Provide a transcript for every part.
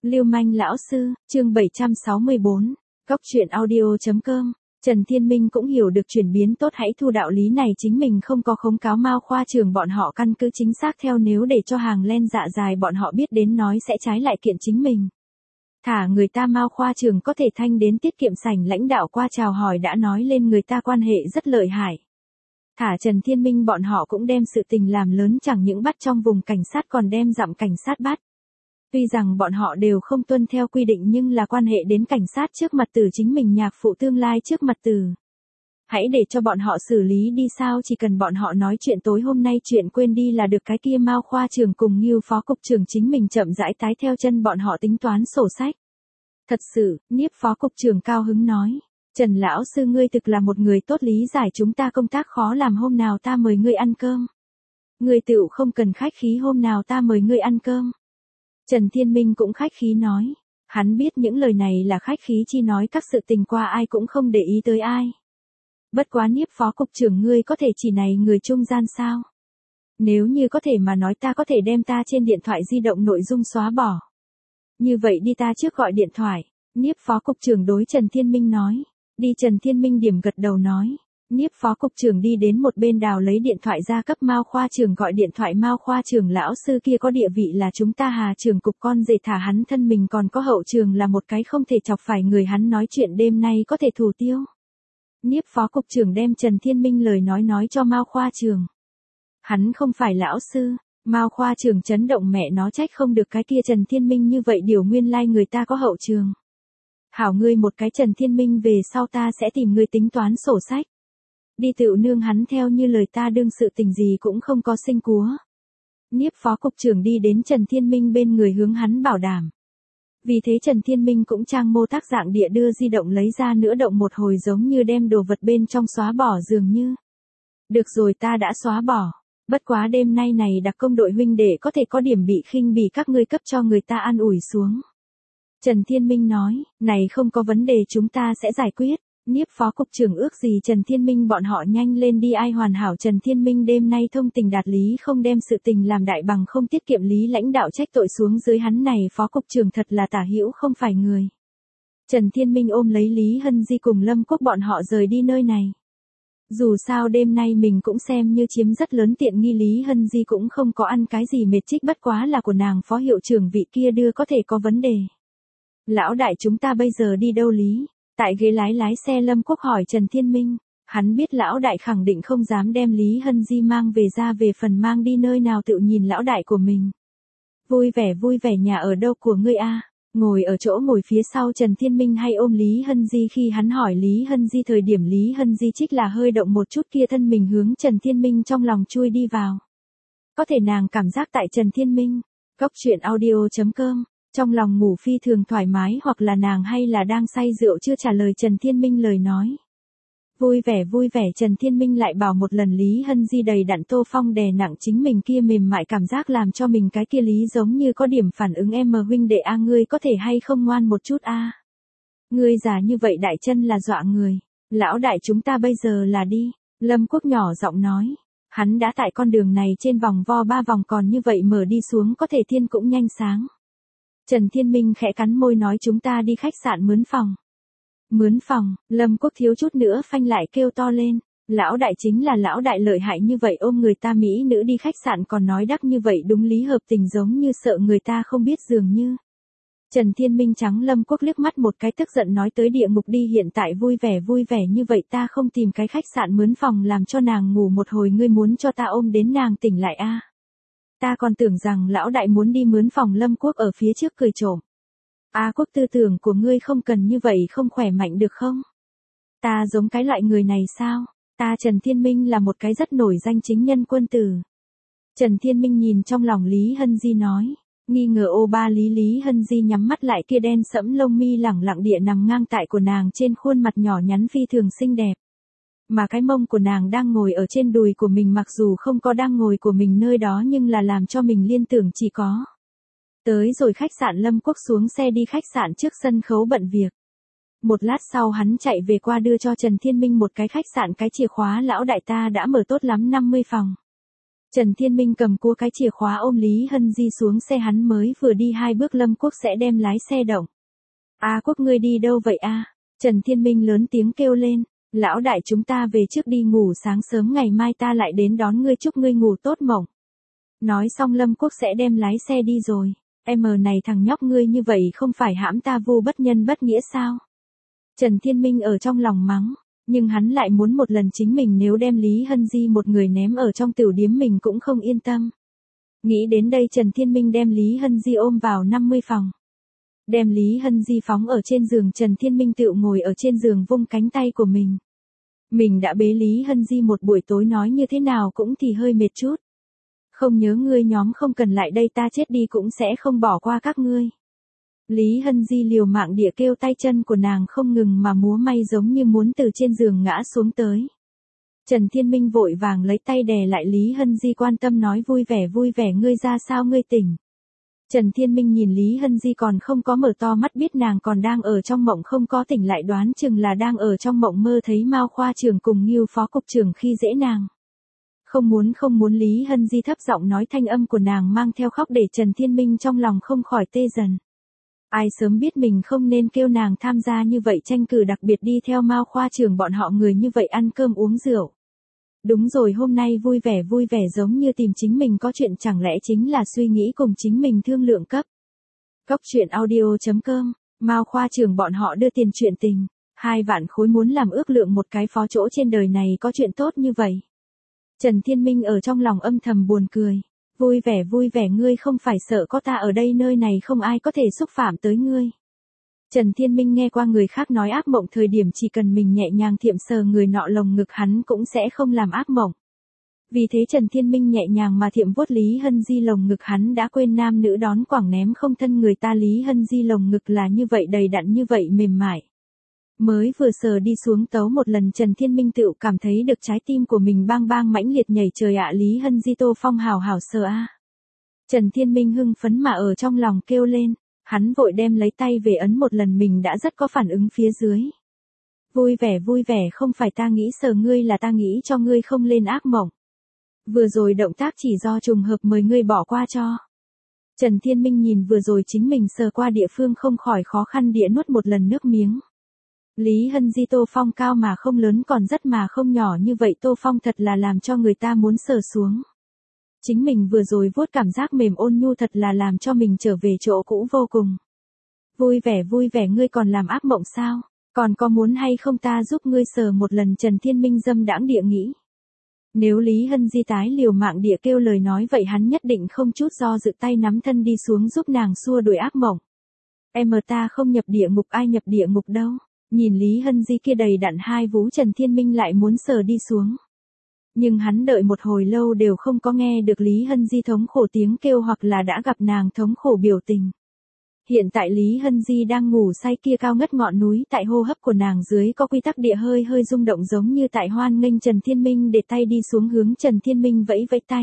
Lưu manh lão sư, chương 764, Góc truyện audio.com. Trần Thiên Minh cũng hiểu được chuyển biến tốt hãy thu đạo lý này chính mình không có khống cáo Mao Khoa Trường bọn họ căn cứ chính xác theo nếu để cho hàng len dạ dài bọn họ biết đến nói sẽ trái lại kiện chính mình. Thả người ta Mao Khoa Trường có thể thanh đến tiết kiệm sảnh lãnh đạo qua chào hỏi đã nói lên người ta quan hệ rất lợi hại. Thả Trần Thiên Minh bọn họ cũng đem sự tình làm lớn chẳng những bắt trong vùng cảnh sát còn đem dặm cảnh sát bắt. Tuy rằng bọn họ đều không tuân theo quy định nhưng là quan hệ đến cảnh sát trước mặt tử chính mình nhạc phụ tương lai trước mặt tử. Hãy để cho bọn họ xử lý đi sao chỉ cần bọn họ nói chuyện tối hôm nay chuyện quên đi là được cái kia Mao Khoa Trường cùng Ngưu Phó Cục trưởng chính mình chậm rãi tái theo chân bọn họ tính toán sổ sách. Thật sự, Niếp Phó Cục trưởng cao hứng nói. Trần lão sư ngươi thực là một người tốt lý giải chúng ta công tác khó làm hôm nào ta mời ngươi ăn cơm. Ngươi tựu không cần khách khí hôm nào ta mời ngươi ăn cơm. Trần Thiên Minh cũng khách khí nói. Hắn biết những lời này là khách khí chi nói các sự tình qua ai cũng không để ý tới ai. Bất quá Niếp Phó Cục trưởng ngươi có thể chỉ này người trung gian sao? Nếu như có thể mà nói ta có thể đem ta trên điện thoại di động nội dung xóa bỏ. Như vậy đi ta trước gọi điện thoại. Niếp Phó Cục trưởng đối Trần Thiên Minh nói. Đi Trần Thiên Minh điểm gật đầu nói. Niếp Phó Cục trưởng đi đến một bên đào lấy điện thoại ra cấp Mao Khoa Trường gọi điện thoại Mao Khoa Trường lão sư kia có địa vị là chúng ta Hà Trường cục con rể thả hắn thân mình còn có hậu trường là một cái không thể chọc phải người hắn nói chuyện đêm nay có thể thủ tiêu. Niếp Phó Cục trưởng đem Trần Thiên Minh lời nói cho Mao Khoa Trường. Hắn không phải lão sư, Mao Khoa Trường chấn động mẹ nó trách không được cái kia Trần Thiên Minh như vậy điều nguyên lai người ta có hậu trường. Hảo ngươi một cái Trần Thiên Minh về sau ta sẽ tìm ngươi tính toán sổ sách. Đi tựu nương hắn theo như lời ta đương sự tình gì cũng không có sinh cúa. Niếp Phó Cục trưởng đi đến Trần Thiên Minh bên người hướng hắn bảo đảm. Vì thế Trần Thiên Minh cũng trang mô tác dạng địa đưa di động lấy ra nữa động một hồi giống như đem đồ vật bên trong xóa bỏ dường như. Được rồi ta đã xóa bỏ. Bất quá đêm nay này đặc công đội huynh đệ có thể có điểm bị khinh bỉ các ngươi cấp cho người ta an ủi xuống. Trần Thiên Minh nói, này không có vấn đề chúng ta sẽ giải quyết. Niếp Phó Cục trưởng ước gì Trần Thiên Minh bọn họ nhanh lên đi ai hoàn hảo Trần Thiên Minh đêm nay thông tình đạt lý không đem sự tình làm đại bằng không tiết kiệm lý lãnh đạo trách tội xuống dưới hắn này Phó Cục trưởng thật là tả hữu không phải người. Trần Thiên Minh ôm lấy Lý Hân Di cùng Lâm Quốc bọn họ rời đi nơi này. Dù sao đêm nay mình cũng xem như chiếm rất lớn tiện nghi Lý Hân Di cũng không có ăn cái gì mệt trích bất quá là của nàng phó hiệu trưởng vị kia đưa có thể có vấn đề. Lão đại chúng ta bây giờ đi đâu Lý? Tại ghế lái xe Lâm Quốc hỏi Trần Thiên Minh, hắn biết lão đại khẳng định không dám đem Lý Hân Di mang về ra về phần mang đi nơi nào tự nhìn lão đại của mình. Vui vẻ nhà ở đâu của ngươi a? Ngồi ở chỗ ngồi phía sau Trần Thiên Minh hay ôm Lý Hân Di khi hắn hỏi Lý Hân Di thời điểm Lý Hân Di trích là hơi động một chút kia thân mình hướng Trần Thiên Minh trong lòng chui đi vào. Có thể nàng cảm giác tại Trần Thiên Minh, Góc truyện audio.com. Trong lòng ngủ phi thường thoải mái hoặc là nàng hay là đang say rượu chưa trả lời Trần Thiên Minh lời nói. Vui vẻ Trần Thiên Minh lại bảo một lần Lý Hân Di đầy đặn Tô Phong đè nặng chính mình kia mềm mại cảm giác làm cho mình cái kia lý giống như có điểm phản ứng em huynh đệ a ngươi có thể hay không ngoan một chút a. Ngươi già như vậy đại chân là dọa người. Lão đại chúng ta bây giờ là đi. Lâm Quốc nhỏ giọng nói. Hắn đã tại con đường này trên vòng vo 3 vòng còn như vậy mở đi xuống có thể thiên cũng nhanh sáng. Trần Thiên Minh khẽ cắn môi nói chúng ta đi khách sạn mướn phòng. Mướn phòng, Lâm Quốc thiếu chút nữa phanh lại kêu to lên. Lão đại chính là lão đại lợi hại như vậy ôm người ta mỹ nữ đi khách sạn còn nói đắc như vậy đúng lý hợp tình giống như sợ người ta không biết dường như. Trần Thiên Minh trắng Lâm Quốc liếc mắt một cái tức giận nói tới địa ngục đi hiện tại vui vẻ như vậy ta không tìm cái khách sạn mướn phòng làm cho nàng ngủ một hồi ngươi muốn cho ta ôm đến nàng tỉnh lại a. Ta còn tưởng rằng lão đại muốn đi mướn phòng Lâm Quốc ở phía trước cười trộm. A Quốc tư tưởng của ngươi không cần như vậy không khỏe mạnh được không? Ta giống cái loại người này sao? Ta Trần Thiên Minh là một cái rất nổi danh chính nhân quân tử. Trần Thiên Minh nhìn trong lòng Lý Hân Di nói. Nghi ngờ ô ba Lý Hân Di nhắm mắt lại kia đen sẫm lông mi lẳng lặng địa nằm ngang tại của nàng trên khuôn mặt nhỏ nhắn phi thường xinh đẹp. Mà cái mông của nàng đang ngồi ở trên đùi của mình mặc dù không có đang ngồi của mình nơi đó nhưng là làm cho mình liên tưởng chỉ có. Tới rồi khách sạn Lâm Quốc xuống xe đi khách sạn trước sân khấu bận việc. Một lát sau hắn chạy về qua đưa cho Trần Thiên Minh một cái khách sạn cái chìa khóa lão đại ta đã mở tốt lắm 50 phòng. Trần Thiên Minh cầm cua cái chìa khóa ôm Lý Hân Di xuống xe, hắn mới vừa đi 2 bước Lâm Quốc sẽ đem lái xe động. A Quốc ngươi đi đâu vậy a? Trần Thiên Minh lớn tiếng kêu lên, lão đại chúng ta về trước đi ngủ, sáng sớm ngày mai ta lại đến đón ngươi, chúc ngươi ngủ tốt mộng. Nói xong Lâm Quốc sẽ đem lái xe đi rồi. Em này thằng nhóc ngươi như vậy không phải hãm ta vô bất nhân bất nghĩa sao? Trần Thiên Minh ở trong lòng mắng, nhưng hắn lại muốn một lần chính mình nếu đem Lý Hân Di một người ném ở trong tiểu điếm mình cũng không yên tâm. Nghĩ đến đây Trần Thiên Minh đem Lý Hân Di ôm vào 50 phòng. Đem Lý Hân Di phóng ở trên giường, Trần Thiên Minh tự ngồi ở trên giường vung cánh tay của mình. Mình đã bế Lý Hân Di một buổi tối, nói như thế nào cũng thì hơi mệt chút. Không nhớ ngươi nhóm không cần lại đây, ta chết đi cũng sẽ không bỏ qua các ngươi. Lý Hân Di liều mạng địa kêu, tay chân của nàng không ngừng mà múa may giống như muốn từ trên giường ngã xuống tới. Trần Thiên Minh vội vàng lấy tay đè lại Lý Hân Di, quan tâm nói vui vẻ ngươi ra sao, ngươi tỉnh. Trần Thiên Minh nhìn Lý Hân Di còn không có mở to mắt, biết nàng còn đang ở trong mộng không có tỉnh lại, đoán chừng là đang ở trong mộng mơ thấy Mao khoa trưởng cùng Ngưu phó cục trưởng khi dễ nàng. Không muốn Lý Hân Di thấp giọng nói, thanh âm của nàng mang theo khóc để Trần Thiên Minh trong lòng không khỏi tê dần. Ai sớm biết mình không nên kêu nàng tham gia như vậy tranh cử, đặc biệt đi theo Mao khoa trưởng bọn họ người như vậy ăn cơm uống rượu. Đúng rồi, hôm nay vui vẻ giống như tìm chính mình có chuyện, chẳng lẽ chính là suy nghĩ cùng chính mình thương lượng cấp. Cóc truyện audio.com, Mao khoa trưởng bọn họ đưa tiền chuyện tình, 2 vạn khối muốn làm ước lượng một cái phó chỗ trên đời này có chuyện tốt như vậy. Trần Thiên Minh ở trong lòng âm thầm buồn cười. Vui vẻ ngươi không phải sợ có ta ở đây, nơi này không ai có thể xúc phạm tới ngươi. Trần Thiên Minh nghe qua người khác nói ác mộng thời điểm chỉ cần mình nhẹ nhàng thiệm sờ người nọ lồng ngực hắn cũng sẽ không làm ác mộng. Vì thế Trần Thiên Minh nhẹ nhàng mà thiệm vuốt Lý Hân Di lồng ngực, hắn đã quên nam nữ đón quảng ném không thân người ta. Lý Hân Di lồng ngực là như vậy đầy đặn, như vậy mềm mại. Mới vừa sờ đi xuống tấu một lần, Trần Thiên Minh tự cảm thấy được trái tim của mình bang mãnh liệt nhảy, trời ạ, Lý Hân Di Tô Phong hào sờ a. Trần Thiên Minh hưng phấn mà ở trong lòng kêu lên, hắn vội đem lấy tay về ấn một lần, mình đã rất có phản ứng phía dưới. Vui vẻ không phải ta nghĩ sờ ngươi, là ta nghĩ cho ngươi không lên ác mộng. Vừa rồi động tác chỉ do trùng hợp, mời ngươi bỏ qua cho. Trần Thiên Minh nhìn vừa rồi chính mình sờ qua địa phương không khỏi khó khăn địa nuốt một lần nước miếng. Lý Hân Di Tô Phong cao mà không lớn, còn rất mà không nhỏ như vậy, Tô Phong thật là làm cho người ta muốn sờ xuống. Chính mình vừa rồi vuốt cảm giác mềm ôn nhu thật là làm cho mình trở về chỗ cũ vô cùng. Vui vẻ ngươi còn làm ác mộng sao? Còn có muốn hay không ta giúp ngươi sờ một lần? Trần Thiên Minh dâm đãng địa nghĩ. Nếu Lý Hân Di tái liều mạng địa kêu lời nói vậy hắn nhất định không chút do dự tay nắm thân đi xuống giúp nàng xua đuổi ác mộng. Ta không nhập địa ngục, ai nhập địa ngục đâu? Nhìn Lý Hân Di kia đầy đặn 2 vú, Trần Thiên Minh lại muốn sờ đi xuống. Nhưng hắn đợi một hồi lâu đều không có nghe được Lý Hân Di thống khổ tiếng kêu hoặc là đã gặp nàng thống khổ biểu tình. Hiện tại Lý Hân Di đang ngủ say kia cao ngất ngọn núi, tại hô hấp của nàng dưới có quy tắc địa hơi rung động giống như tại hoan nghênh Trần Thiên Minh để tay đi xuống, hướng Trần Thiên Minh vẫy tay.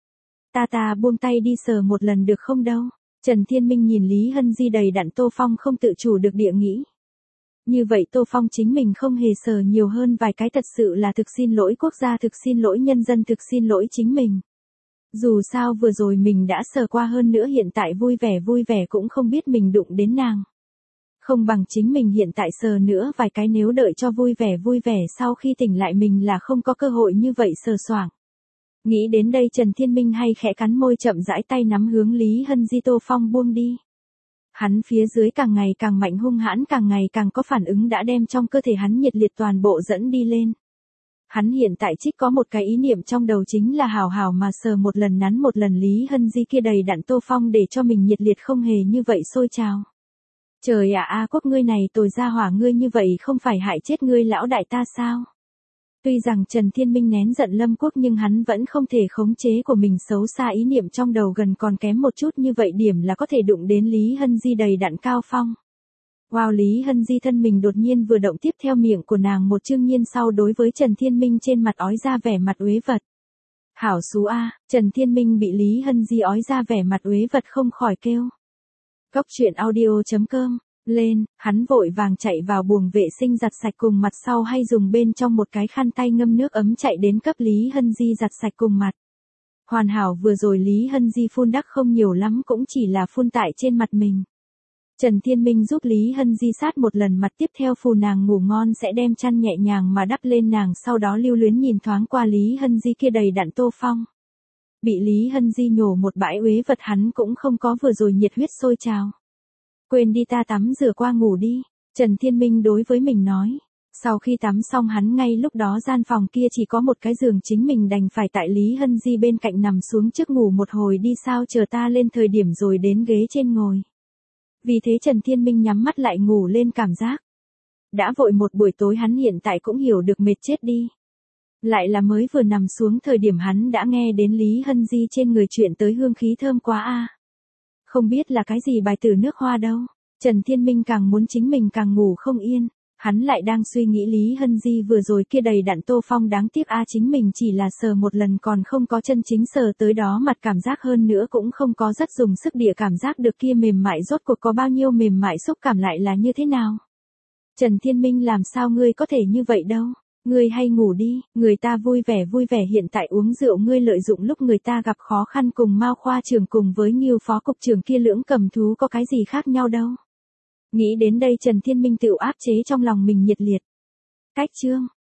Ta buông tay đi sờ một lần được không đâu? Trần Thiên Minh nhìn Lý Hân Di đầy đặn Tô Phong không tự chủ được địa nghĩ. Như vậy Tô Phong chính mình không hề sờ nhiều hơn vài cái, thật sự là thực xin lỗi quốc gia, thực xin lỗi nhân dân, thực xin lỗi chính mình. Dù sao vừa rồi mình đã sờ qua, hơn nữa hiện tại vui vẻ cũng không biết mình đụng đến nàng. Không bằng chính mình hiện tại sờ nữa vài cái, nếu đợi cho vui vẻ sau khi tỉnh lại mình là không có cơ hội như vậy sờ soảng. Nghĩ đến đây Trần Thiên Minh hay khẽ cắn môi, chậm rãi tay nắm hướng Lý Hân Di Tô Phong buông đi. Hắn phía dưới càng ngày càng mạnh, hung hãn, càng ngày càng có phản ứng, đã đem trong cơ thể hắn nhiệt liệt toàn bộ dẫn đi lên. Hắn hiện tại chỉ có một cái ý niệm trong đầu, chính là hào mà sờ một lần, nắn một lần Lý Hân Di kia đầy đặn Tô Phong để cho mình nhiệt liệt không hề như vậy sôi trào. Trời ạ, A Quốc ngươi này tồi ra hỏa, ngươi như vậy không phải hại chết ngươi lão đại ta sao? Tuy rằng Trần Thiên Minh nén giận Lâm Quốc nhưng hắn vẫn không thể khống chế của mình xấu xa ý niệm trong đầu, gần còn kém một chút như vậy điểm là có thể đụng đến Lý Hân Di đầy đặn cao phong. Wow, Lý Hân Di thân mình đột nhiên vừa động, tiếp theo miệng của nàng một chương nhiên sau đối với Trần Thiên Minh trên mặt ói ra vẻ mặt uế vật. Hảo xú a, Trần Thiên Minh bị Lý Hân Di ói ra vẻ mặt uế vật không khỏi kêu. Cóc truyện audio.com lên, hắn vội vàng chạy vào buồng vệ sinh giặt sạch cùng mặt, sau hay dùng bên trong một cái khăn tay ngâm nước ấm chạy đến cấp Lý Hân Di giặt sạch cùng mặt. Hoàn hảo vừa rồi Lý Hân Di phun đắc không nhiều lắm cũng chỉ là phun tại trên mặt mình. Trần Thiên Minh giúp Lý Hân Di sát một lần mặt tiếp theo phù nàng ngủ ngon sẽ đem chăn nhẹ nhàng mà đắp lên nàng sau đó lưu luyến nhìn thoáng qua Lý Hân Di kia đầy đặn tô phong. Bị Lý Hân Di nhổ một bãi uế vật hắn cũng không có vừa rồi nhiệt huyết sôi trào. Quên đi ta tắm rửa qua ngủ đi, Trần Thiên Minh đối với mình nói. Sau khi tắm xong hắn ngay lúc đó gian phòng kia chỉ có một cái giường chính mình đành phải tại Lý Hân Di bên cạnh nằm xuống trước ngủ một hồi đi sao chờ ta lên thời điểm rồi đến ghế trên ngồi. Vì thế Trần Thiên Minh nhắm mắt lại ngủ lên cảm giác. Đã vội một buổi tối hắn hiện tại cũng hiểu được mệt chết đi. Lại là mới vừa nằm xuống thời điểm hắn đã nghe đến Lý Hân Di trên người chuyện tới hương khí thơm quá a. Không biết là cái gì bài từ nước hoa đâu. Trần Thiên Minh càng muốn chính mình càng ngủ không yên. Hắn lại đang suy nghĩ Lý Hân Di vừa rồi kia đầy đặn tô phong đáng tiếc chính mình chỉ là sờ một lần còn không có chân chính sờ tới đó mặt cảm giác hơn nữa cũng không có rất dùng sức địa cảm giác được kia mềm mại rốt cuộc có bao nhiêu mềm mại xúc cảm lại là như thế nào. Trần Thiên Minh làm sao ngươi có thể như vậy đâu, ngươi hay ngủ đi, người ta vui vẻ hiện tại uống rượu ngươi lợi dụng lúc người ta gặp khó khăn cùng Mao khoa trưởng cùng với Ngưu phó cục trưởng kia lưỡng cầm thú có cái gì khác nhau đâu. Nghĩ đến đây Trần Thiên Minh tự áp chế trong lòng mình nhiệt liệt. Cách chương